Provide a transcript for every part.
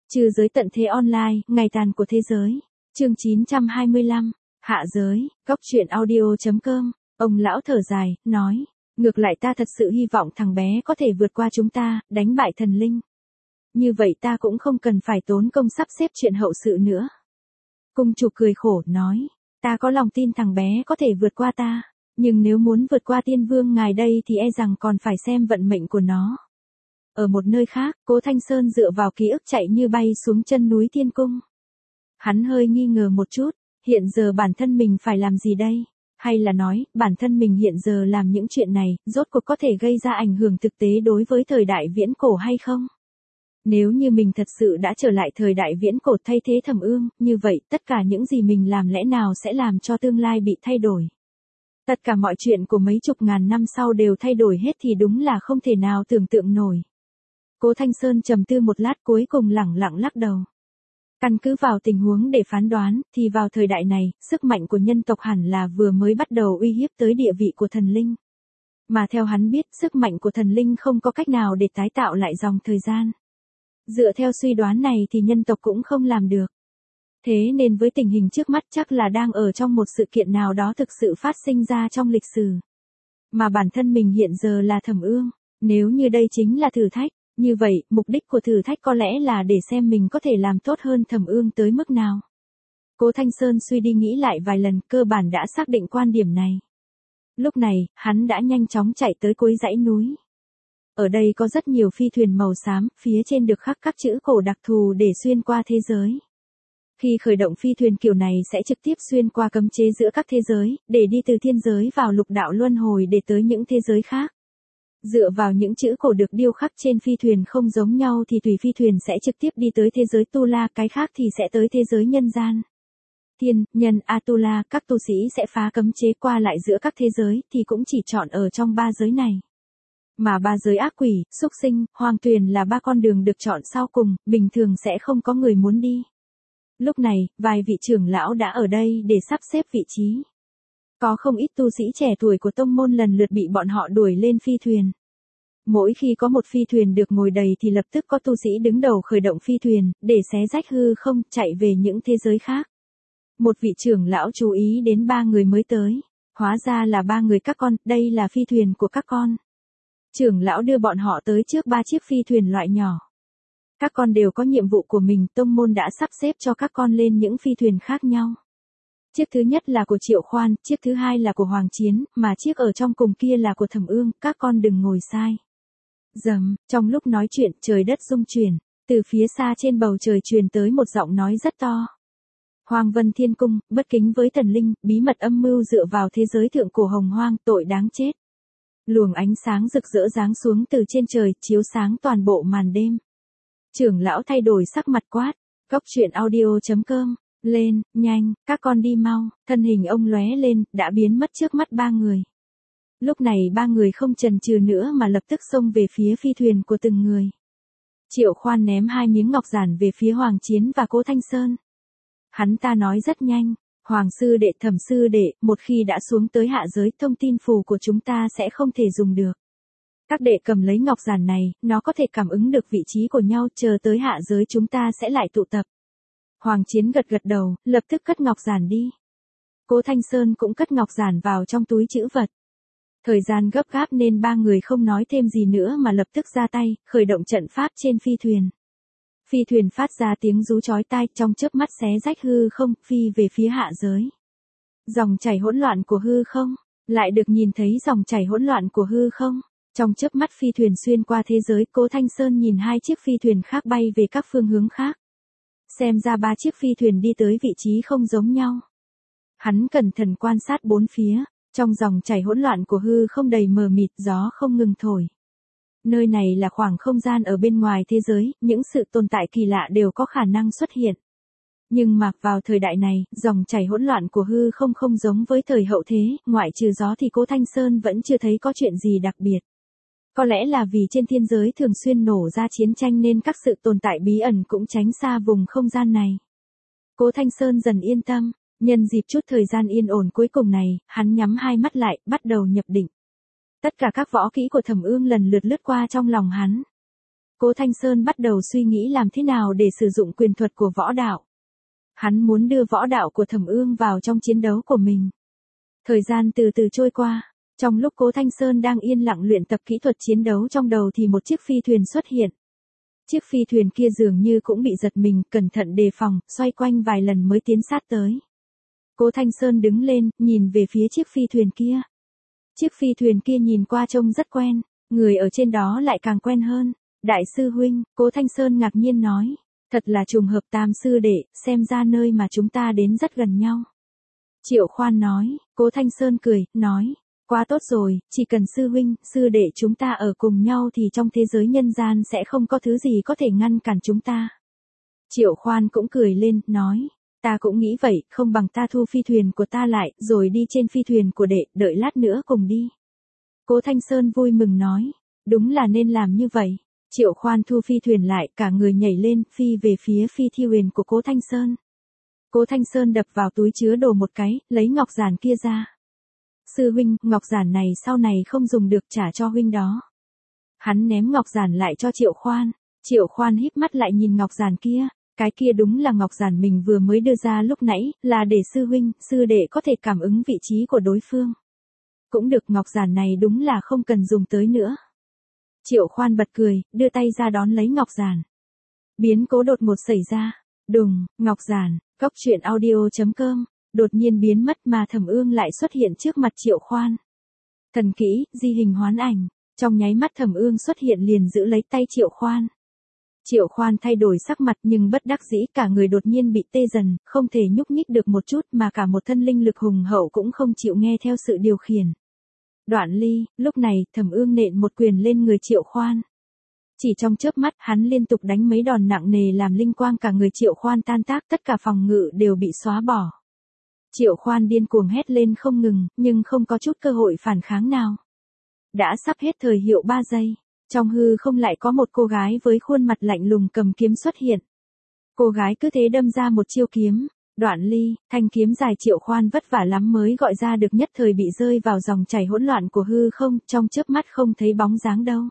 Trừ giới tận thế online, ngày tàn của thế giới. Chương 925, Hạ giới, góc truyện audio.com. Ông lão thở dài, nói, ngược lại ta thật sự hy vọng thằng bé có thể vượt qua chúng ta, đánh bại thần linh. Như vậy ta cũng không cần phải tốn công sắp xếp chuyện hậu sự nữa. Cung chủ cười khổ, nói, ta có lòng tin thằng bé có thể vượt qua ta, nhưng nếu muốn vượt qua tiên vương ngài đây thì e rằng còn phải xem vận mệnh của nó. Ở một nơi khác, Cố Thanh Sơn dựa vào ký ức chạy như bay xuống chân núi Thiên Cung. Hắn hơi nghi ngờ một chút, hiện giờ bản thân mình phải làm gì đây? Hay là nói, bản thân mình hiện giờ làm những chuyện này, rốt cuộc có thể gây ra ảnh hưởng thực tế đối với thời đại viễn cổ hay không? Nếu như mình thật sự đã trở lại thời đại viễn cổ thay thế Thẩm Ương, như vậy tất cả những gì mình làm lẽ nào sẽ làm cho tương lai bị thay đổi? Tất cả mọi chuyện của mấy chục ngàn năm sau đều thay đổi hết thì đúng là không thể nào tưởng tượng nổi. Cố Thanh Sơn trầm tư một lát cuối cùng lẳng lặng lắc đầu. Căn cứ vào tình huống để phán đoán, thì vào thời đại này, sức mạnh của nhân tộc hẳn là vừa mới bắt đầu uy hiếp tới địa vị của thần linh. Mà theo hắn biết, sức mạnh của thần linh không có cách nào để tái tạo lại dòng thời gian. Dựa theo suy đoán này thì nhân tộc cũng không làm được. Thế nên với tình hình trước mắt chắc là đang ở trong một sự kiện nào đó thực sự phát sinh ra trong lịch sử. Mà bản thân mình hiện giờ là Thẩm Ương, nếu như đây chính là thử thách, như vậy, mục đích của thử thách có lẽ là để xem mình có thể làm tốt hơn Thẩm Ương tới mức nào. Cố Thanh Sơn suy đi nghĩ lại vài lần, cơ bản đã xác định quan điểm này. Lúc này, hắn đã nhanh chóng chạy tới cuối dãy núi. Ở đây có rất nhiều phi thuyền màu xám, phía trên được khắc các chữ cổ đặc thù để xuyên qua thế giới. Khi khởi động phi thuyền kiểu này sẽ trực tiếp xuyên qua cấm chế giữa các thế giới, để đi từ thiên giới vào lục đạo luân hồi để tới những thế giới khác. Dựa vào những chữ cổ được điêu khắc trên phi thuyền không giống nhau thì tùy phi thuyền sẽ trực tiếp đi tới thế giới Tu La, cái khác thì sẽ tới thế giới nhân gian. Thiên, nhân, Atula, các tu sĩ sẽ phá cấm chế qua lại giữa các thế giới thì cũng chỉ chọn ở trong ba giới này. Mà ba giới ác quỷ, súc sinh, hoàng tuyền là ba con đường được chọn sau cùng, bình thường sẽ không có người muốn đi. Lúc này, vài vị trưởng lão đã ở đây để sắp xếp vị trí. Có không ít tu sĩ trẻ tuổi của tông môn lần lượt bị bọn họ đuổi lên phi thuyền. Mỗi khi có một phi thuyền được ngồi đầy thì lập tức có tu sĩ đứng đầu khởi động phi thuyền, để xé rách hư không, chạy về những thế giới khác. Một vị trưởng lão chú ý đến ba người mới tới. Hóa ra là ba người các con, đây là phi thuyền của các con. Trưởng lão đưa bọn họ tới trước ba chiếc phi thuyền loại nhỏ. Các con đều có nhiệm vụ của mình, tông môn đã sắp xếp cho các con lên những phi thuyền khác nhau. Chiếc thứ nhất là của Triệu Khoan, chiếc thứ hai là của Hoàng Chiến, mà chiếc ở trong cùng kia là của Thẩm Ương, các con đừng ngồi sai. Rầm, trong lúc nói chuyện, trời đất rung chuyển, từ phía xa trên bầu trời truyền tới một giọng nói rất to. Hoàng Vân Thiên Cung, bất kính với thần linh, bí mật âm mưu dựa vào thế giới thượng cổ hồng hoang, tội đáng chết. Luồng ánh sáng rực rỡ giáng xuống từ trên trời, chiếu sáng toàn bộ màn đêm. Trưởng lão thay đổi sắc mặt quát, góc truyện audio.com. Lên, nhanh, các con đi mau, thân hình ông lóe lên, đã biến mất trước mắt ba người. Lúc này ba người không chần chừ nữa mà lập tức xông về phía phi thuyền của từng người. Triệu Khoan ném hai miếng ngọc giản về phía Hoàng Chiến và Cố Thanh Sơn. Hắn ta nói rất nhanh, Hoàng sư đệ, Thẩm sư đệ, một khi đã xuống tới hạ giới, thông tin phù của chúng ta sẽ không thể dùng được. Các đệ cầm lấy ngọc giản này, nó có thể cảm ứng được vị trí của nhau, chờ tới hạ giới chúng ta sẽ lại tụ tập. Hoàng Chiến gật gật đầu, lập tức cất ngọc giản đi. Cố Thanh Sơn cũng cất ngọc giản vào trong túi trữ vật. Thời gian gấp gáp nên ba người không nói thêm gì nữa mà lập tức ra tay, khởi động trận pháp trên phi thuyền. Phi thuyền phát ra tiếng rú chói tai, trong chớp mắt xé rách hư không, phi về phía hạ giới. Dòng chảy hỗn loạn của hư không, lại được nhìn thấy dòng chảy hỗn loạn của hư không. Trong chớp mắt phi thuyền xuyên qua thế giới, Cố Thanh Sơn nhìn hai chiếc phi thuyền khác bay về các phương hướng khác. Xem ra ba chiếc phi thuyền đi tới vị trí không giống nhau. Hắn cẩn thận quan sát bốn phía, trong dòng chảy hỗn loạn của hư không đầy mờ mịt, gió không ngừng thổi. Nơi này là khoảng không gian ở bên ngoài thế giới, những sự tồn tại kỳ lạ đều có khả năng xuất hiện. Nhưng mà vào thời đại này, dòng chảy hỗn loạn của hư không không giống với thời hậu thế, ngoại trừ gió thì Cố Thanh Sơn vẫn chưa thấy có chuyện gì đặc biệt. Có lẽ là vì trên thiên giới thường xuyên nổ ra chiến tranh nên các sự tồn tại bí ẩn cũng tránh xa vùng không gian này. Cố Thanh Sơn dần yên tâm, nhân dịp chút thời gian yên ổn cuối cùng này, hắn nhắm hai mắt lại, bắt đầu nhập định. Tất cả các võ kỹ của Thẩm Ương lần lượt lướt qua trong lòng hắn. Cố Thanh Sơn bắt đầu suy nghĩ làm thế nào để sử dụng quyền thuật của võ đạo. Hắn muốn đưa võ đạo của Thẩm Ương vào trong chiến đấu của mình. Thời gian từ từ trôi qua, trong lúc Cố Thanh Sơn đang yên lặng luyện tập kỹ thuật chiến đấu trong đầu thì một chiếc phi thuyền xuất hiện. Chiếc phi thuyền kia dường như cũng bị giật mình, cẩn thận đề phòng, xoay quanh vài lần mới tiến sát tới. Cố Thanh Sơn đứng lên, nhìn về phía chiếc phi thuyền kia. Chiếc phi thuyền kia nhìn qua trông rất quen, người ở trên đó lại càng quen hơn. Đại sư huynh, Cố Thanh Sơn ngạc nhiên nói. Thật là trùng hợp Tam sư đệ, xem ra nơi mà chúng ta đến rất gần nhau. Triệu Khoan nói, Cố Thanh Sơn cười, nói. Quá tốt rồi, chỉ cần sư huynh, sư đệ chúng ta ở cùng nhau thì trong thế giới nhân gian sẽ không có thứ gì có thể ngăn cản chúng ta. Triệu Khoan cũng cười lên, nói. Ta cũng nghĩ vậy, không bằng ta thu phi thuyền của ta lại, rồi đi trên phi thuyền của đệ, đợi lát nữa cùng đi. Cố Thanh Sơn vui mừng nói. Đúng là nên làm như vậy. Triệu Khoan thu phi thuyền lại, cả người nhảy lên, phi về phía phi thuyền của Cố Thanh Sơn. Cố Thanh Sơn đập vào túi chứa đồ một cái, lấy ngọc giản kia ra. Sư huynh, ngọc giản này sau này không dùng được, trả cho huynh đó. Hắn ném ngọc giản lại cho Triệu Khoan. Triệu Khoan híp mắt lại nhìn ngọc giản kia. Cái kia đúng là ngọc giản mình vừa mới đưa ra lúc nãy, là để sư huynh, sư đệ có thể cảm ứng vị trí của đối phương. Cũng được, ngọc giản này đúng là không cần dùng tới nữa. Triệu Khoan bật cười, đưa tay ra đón lấy ngọc giản. Biến cố đột ngột xảy ra. Đùng, ngọc giản, góc truyện audio.com, đột nhiên biến mất mà Thẩm Ương lại xuất hiện trước mặt Triệu Khoan. Thần kỹ, di hình hoán ảnh, trong nháy mắt Thẩm Ương xuất hiện liền giữ lấy tay Triệu Khoan. Triệu Khoan thay đổi sắc mặt nhưng bất đắc dĩ, cả người đột nhiên bị tê dần, không thể nhúc nhích được một chút mà cả một thân linh lực hùng hậu cũng không chịu nghe theo sự điều khiển. Đoạn ly, lúc này Thẩm Ương nện một quyền lên người Triệu Khoan. Chỉ trong chớp mắt hắn liên tục đánh mấy đòn nặng nề làm linh quang cả người Triệu Khoan tan tác, tất cả phòng ngự đều bị xóa bỏ. Triệu Khoan điên cuồng hét lên không ngừng, nhưng không có chút cơ hội phản kháng nào. Đã sắp hết thời hiệu 3 giây, trong hư không lại có một cô gái với khuôn mặt lạnh lùng cầm kiếm xuất hiện. Cô gái cứ thế đâm ra một chiêu kiếm. Đoạn ly, thanh kiếm dài Triệu Khoan vất vả lắm mới gọi ra được nhất thời bị rơi vào dòng chảy hỗn loạn của hư không, trong chớp mắt không thấy bóng dáng đâu.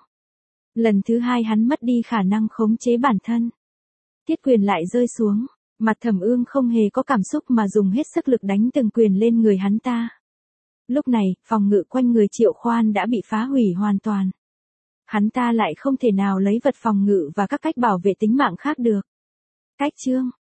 Lần thứ hai hắn mất đi khả năng khống chế bản thân. Thiết quyền lại rơi xuống, mặt Thẩm Ương không hề có cảm xúc mà dùng hết sức lực đánh từng quyền lên người hắn ta. Lúc này, phòng ngự quanh người Triệu Khoan đã bị phá hủy hoàn toàn. Hắn ta lại không thể nào lấy vật phòng ngự và các cách bảo vệ tính mạng khác được. Cách chương